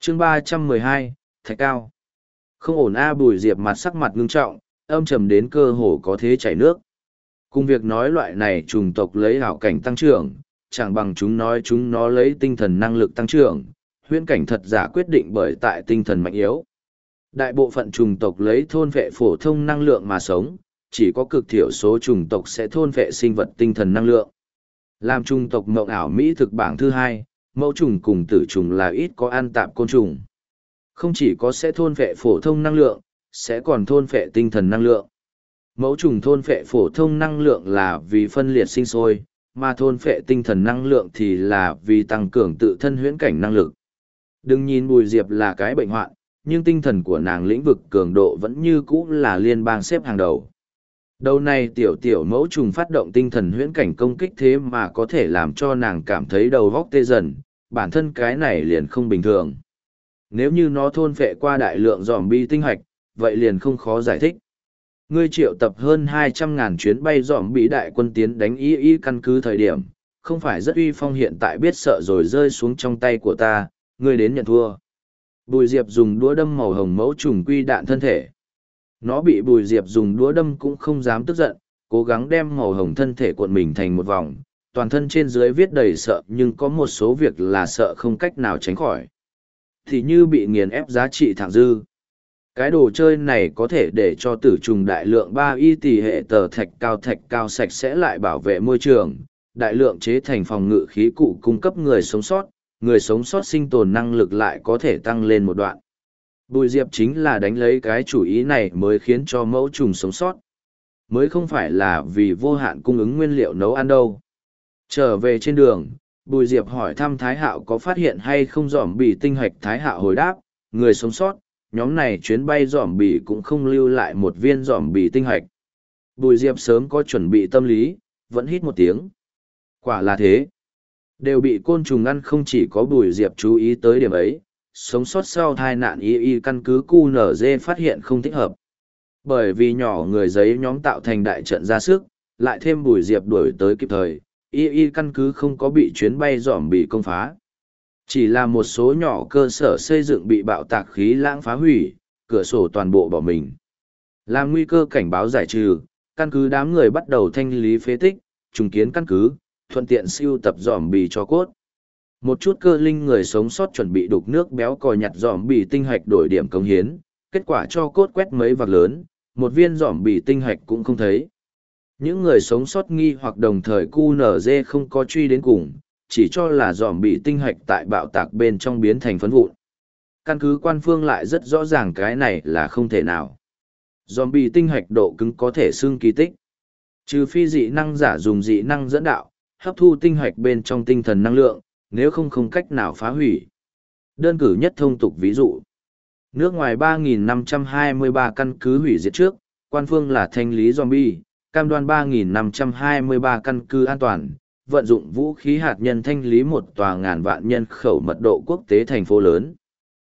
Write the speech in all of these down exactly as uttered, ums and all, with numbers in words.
chương ba trăm mười hai, Thạch Cao. Không ổn a. Bùi Diệp mặt sắc mặt ngưng trọng, âm trầm đến cơ hồ có thế chảy nước. Cùng việc nói loại này trùng tộc lấy hảo cảnh tăng trưởng, chẳng bằng chúng nói chúng nó lấy tinh thần năng lực tăng trưởng, huyễn cảnh thật giả quyết định bởi tại tinh thần mạnh yếu. Đại bộ phận trùng tộc lấy thôn vệ phổ thông năng lượng mà sống, chỉ có cực thiểu số trùng tộc sẽ thôn vệ sinh vật tinh thần năng lượng. Làm trùng tộc mộng ảo Mỹ thực bảng thứ hai, mẫu trùng cùng tử trùng là ít có ăn tạp côn trùng. Không chỉ có sẽ thôn vệ phổ thông năng lượng, sẽ còn thôn vệ tinh thần năng lượng. Mẫu trùng thôn vệ phổ thông năng lượng là vì phân liệt sinh sôi, mà thôn vệ tinh thần năng lượng thì là vì tăng cường tự thân huyễn cảnh năng lực. Đừng nhìn Bùi Diệp là cái bệnh hoạn, nhưng tinh thần của nàng lĩnh vực cường độ vẫn như cũ là liên bang xếp hàng đầu. Đầu này tiểu tiểu mẫu trùng phát động tinh thần huyễn cảnh công kích thế mà có thể làm cho nàng cảm thấy đầu vóc tê dần, bản thân cái này liền không bình thường. Nếu như nó thôn phệ qua đại lượng zombie tinh hạch, vậy liền không khó giải thích. Ngươi triệu tập hơn hai trăm ngàn chuyến bay zombie đại quân tiến đánh y y căn cứ thời điểm, không phải rất uy phong hiện tại biết sợ rồi rơi xuống trong tay của ta, ngươi đến nhận thua. Bùi Diệp dùng đũa đâm màu hồng mẫu trùng quy đạn thân thể. Nó bị Bùi Diệp dùng đũa đâm cũng không dám tức giận, cố gắng đem màu hồng thân thể cuộn mình thành một vòng, toàn thân trên dưới viết đầy sợ nhưng có một số việc là sợ không cách nào tránh khỏi. Thì như bị nghiền ép giá trị thẳng dư. Cái đồ chơi này có thể để cho tử trùng đại lượng ba y tỷ hệ tờ thạch cao thạch cao sạch sẽ lại bảo vệ môi trường, đại lượng chế thành phòng ngự khí cụ cung cấp người sống sót, người sống sót sinh tồn năng lực lại có thể tăng lên một đoạn. Bùi Diệp chính là đánh lấy cái chủ ý này mới khiến cho mẫu trùng sống sót. Mới không phải là vì vô hạn cung ứng nguyên liệu nấu ăn đâu. Trở về trên đường, Bùi Diệp hỏi thăm Thái Hạo có phát hiện hay không dòm bì tinh hạch. Thái Hạo hồi đáp, người sống sót, nhóm này chuyến bay dòm bì cũng không lưu lại một viên dòm bì tinh hạch. Bùi Diệp sớm có chuẩn bị tâm lý, vẫn hít một tiếng. Quả là thế. Đều bị côn trùng ăn, không chỉ có Bùi Diệp chú ý tới điểm ấy, sống sót sau tai nạn y y căn cứ Q N Z phát hiện không thích hợp. Bởi vì nhỏ người giấy nhóm tạo thành đại trận ra sức, lại thêm Bùi Diệp đuổi tới kịp thời, y y căn cứ không có bị chuyến bay dòm bị công phá. Chỉ là một số nhỏ cơ sở xây dựng bị bạo tạc khí lãng phá hủy, cửa sổ toàn bộ bỏ mình. Làm nguy cơ cảnh báo giải trừ, căn cứ đám người bắt đầu thanh lý phế tích, trùng kiến căn cứ, thuận tiện siêu tập dòm bì cho cốt. Một chút cơ linh người sống sót chuẩn bị đục nước béo cò nhặt dòm bì tinh hạch đổi điểm công hiến, kết quả cho cốt quét mấy vạc lớn, một viên dòm bì tinh hạch cũng không thấy. Những người sống sót nghi hoặc đồng thời Q N Z không có truy đến cùng, chỉ cho là dòm bì tinh hạch tại bạo tạc bên trong biến thành phấn vụn. Căn cứ quan phương lại rất rõ ràng cái này là không thể nào. Dòm bì tinh hạch độ cứng có thể xưng kỳ tích. Trừ phi dị năng giả dùng dị năng dẫn đạo, hấp thu tinh hạch bên trong tinh thần năng lượng, nếu không không cách nào phá hủy. Đơn cử nhất thông tục ví dụ. Nước ngoài ba nghìn năm trăm hai mươi ba căn cứ hủy diệt trước, quan phương là thanh lý zombie, cam đoan ba nghìn năm trăm hai mươi ba căn cứ an toàn, vận dụng vũ khí hạt nhân thanh lý một tòa ngàn vạn nhân khẩu mật độ quốc tế thành phố lớn.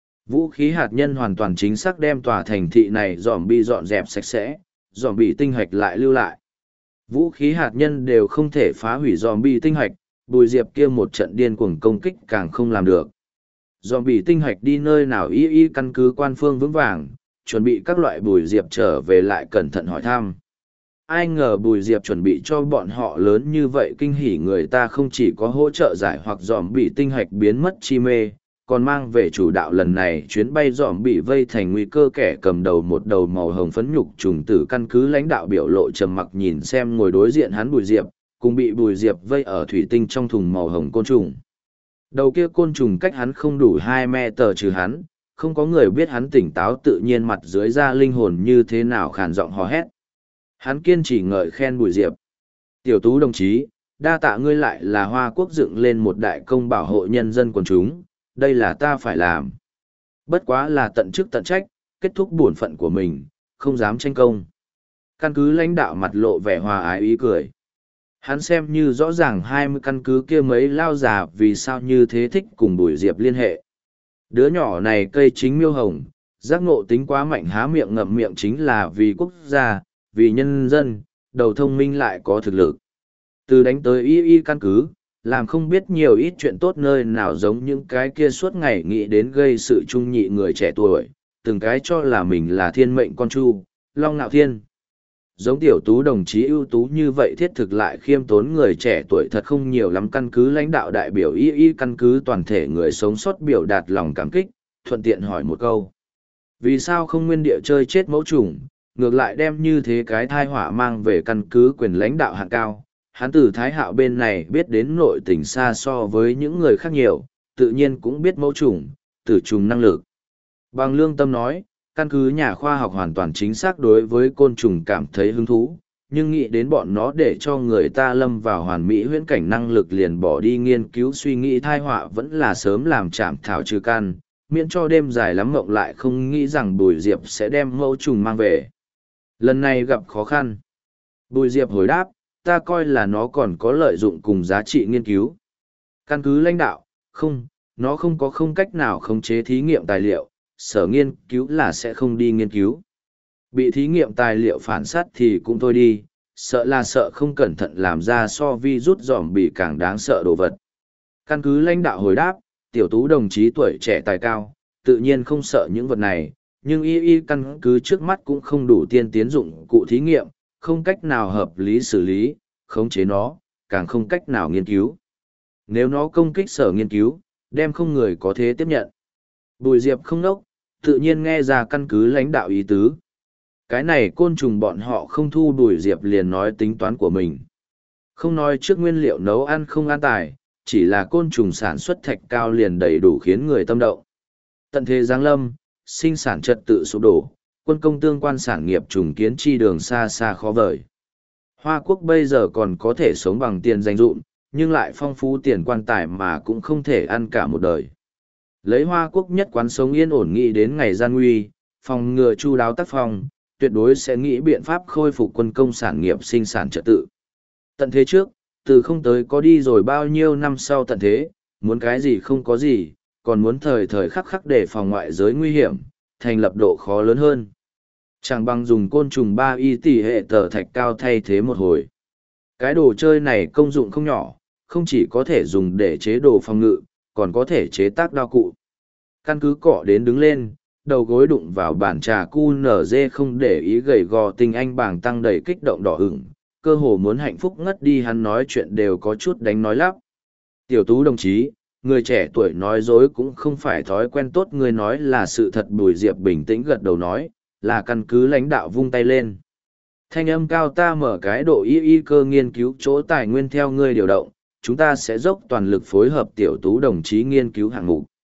Vũ khí hạt nhân hoàn toàn chính xác đem tòa thành thị này zombie dọn dẹp sạch sẽ, zombie tinh hạch lại lưu lại. Vũ khí hạt nhân đều không thể phá hủy zombie tinh hạch, Bùi Diệp kia một trận điên cuồng công kích càng không làm được. Zombie tinh hạch đi nơi nào y y căn cứ quan phương vững vàng, chuẩn bị các loại Bùi Diệp trở về lại cẩn thận hỏi thăm. Ai ngờ Bùi Diệp chuẩn bị cho bọn họ lớn như vậy kinh hỉ, người ta không chỉ có hỗ trợ giải hoặc zombie tinh hạch biến mất chi mê, còn mang về chủ đạo lần này chuyến bay zombie vây thành nguy cơ kẻ cầm đầu một đầu màu hồng phấn nhục trùng tử. Căn cứ lãnh đạo biểu lộ trầm mặc nhìn xem ngồi đối diện hắn Bùi Diệp, cùng bị Bùi Diệp vây ở thủy tinh trong thùng màu hồng côn trùng. Đầu kia côn trùng cách hắn không đủ hai mét tờ trừ hắn, không có người biết hắn tỉnh táo tự nhiên mặt dưới da linh hồn như thế nào khàn giọng hò hét. Hắn kiên trì ngợi khen Bùi Diệp. Tiểu Tú đồng chí, đa tạ ngươi lại là Hoa Quốc dựng lên một đại công bảo hộ nhân dân quần chúng, đây là ta phải làm. Bất quá là tận chức tận trách, kết thúc bổn phận của mình, không dám tranh công. Căn cứ lãnh đạo mặt lộ vẻ hòa ái ý cười. Hắn xem như rõ ràng hai mươi căn cứ kia mấy lao già vì sao như thế thích cùng Bùi Diệp liên hệ. Đứa nhỏ này cây chính miêu hồng, giác ngộ tính quá mạnh, há miệng ngậm miệng chính là vì quốc gia, vì nhân dân, đầu thông minh lại có thực lực. Từ đánh tới y y căn cứ, làm không biết nhiều ít chuyện tốt nơi nào giống những cái kia suốt ngày nghĩ đến gây sự trung nhị người trẻ tuổi, từng cái cho là mình là thiên mệnh con chu, long nạo thiên. Giống tiểu tú đồng chí ưu tú như vậy thiết thực lại khiêm tốn người trẻ tuổi thật không nhiều lắm, căn cứ lãnh đạo đại biểu y y căn cứ toàn thể người sống sót biểu đạt lòng cảm kích, thuận tiện hỏi một câu. Vì sao không nguyên địa chơi chết mẫu trùng, ngược lại đem như thế cái thai họa mang về căn cứ quyền lãnh đạo hạng cao? Hắn từ Thái Hạo bên này biết đến nội tình xa so với những người khác nhiều, tự nhiên cũng biết mẫu trùng, tử trùng năng lực. Bằng lương tâm nói, căn cứ nhà khoa học hoàn toàn chính xác đối với côn trùng cảm thấy hứng thú, nhưng nghĩ đến bọn nó để cho người ta lâm vào hoàn mỹ huyễn cảnh năng lực liền bỏ đi nghiên cứu suy nghĩ thai họa vẫn là sớm làm chạm thảo trừ căn, miễn cho đêm dài lắm mộng lại không nghĩ rằng Bùi Diệp sẽ đem mẫu trùng mang về. Lần này gặp khó khăn. Bùi Diệp hồi đáp, ta coi là nó còn có lợi dụng cùng giá trị nghiên cứu. Căn cứ lãnh đạo, không, nó không có không cách nào khống chế thí nghiệm tài liệu, sở nghiên cứu là sẽ không đi nghiên cứu. Bị thí nghiệm tài liệu phản sát thì cũng thôi đi, sợ là sợ không cẩn thận làm ra so vi rút dòm bị càng đáng sợ đồ vật. Căn cứ lãnh đạo hồi đáp, tiểu tú đồng chí tuổi trẻ tài cao, tự nhiên không sợ những vật này, nhưng y y căn cứ trước mắt cũng không đủ tiên tiến dụng cụ thí nghiệm, không cách nào hợp lý xử lý, khống chế nó, càng không cách nào nghiên cứu. Nếu nó công kích sở nghiên cứu, đem không người có thể tiếp nhận. Bùi Diệp không nốc, tự nhiên nghe ra căn cứ lãnh đạo ý tứ. Cái này côn trùng bọn họ không thu Bùi Diệp liền nói tính toán của mình. Không nói trước nguyên liệu nấu ăn không an tài, chỉ là côn trùng sản xuất thạch cao liền đầy đủ khiến người tâm động. Tận thế giáng lâm, sinh sản trật tự sụp đổ, quân công tương quan sản nghiệp trùng kiến chi đường xa xa khó vời. Hoa Quốc bây giờ còn có thể sống bằng tiền danh dụm, nhưng lại phong phú tiền quan tài mà cũng không thể ăn cả một đời. Lấy Hoa Quốc nhất quán sống yên ổn nghĩ đến ngày gian nguy, phòng ngừa chu đáo tác phong, tuyệt đối sẽ nghĩ biện pháp khôi phục quân công sản nghiệp sinh sản trật tự. Tận thế trước, từ không tới có đi rồi bao nhiêu năm sau tận thế, muốn cái gì không có gì, còn muốn thời thời khắc khắc để phòng ngoại giới nguy hiểm, thành lập độ khó lớn hơn. Chẳng bằng dùng côn trùng ba y tỷ hệ tờ thạch cao thay thế một hồi. Cái đồ chơi này công dụng không nhỏ, không chỉ có thể dùng để chế đồ phòng ngự, còn có thể chế tác đao cụ. Căn cứ cọ đến đứng lên, đầu gối đụng vào bàn trà cu nở dê không để ý gầy gò tình anh bảng tăng đầy kích động đỏ ửng, cơ hồ muốn hạnh phúc ngất đi, hắn nói chuyện đều có chút đánh nói lắp. Tiểu tú đồng chí, người trẻ tuổi nói dối cũng không phải thói quen tốt, người nói là sự thật. Bùi Diệp bình tĩnh gật đầu nói, là căn cứ lãnh đạo vung tay lên. Thanh âm cao, ta mở cái độ y y cơ nghiên cứu chỗ tài nguyên theo ngươi điều động, chúng ta sẽ dốc toàn lực phối hợp tiểu tú đồng chí nghiên cứu hạng mục.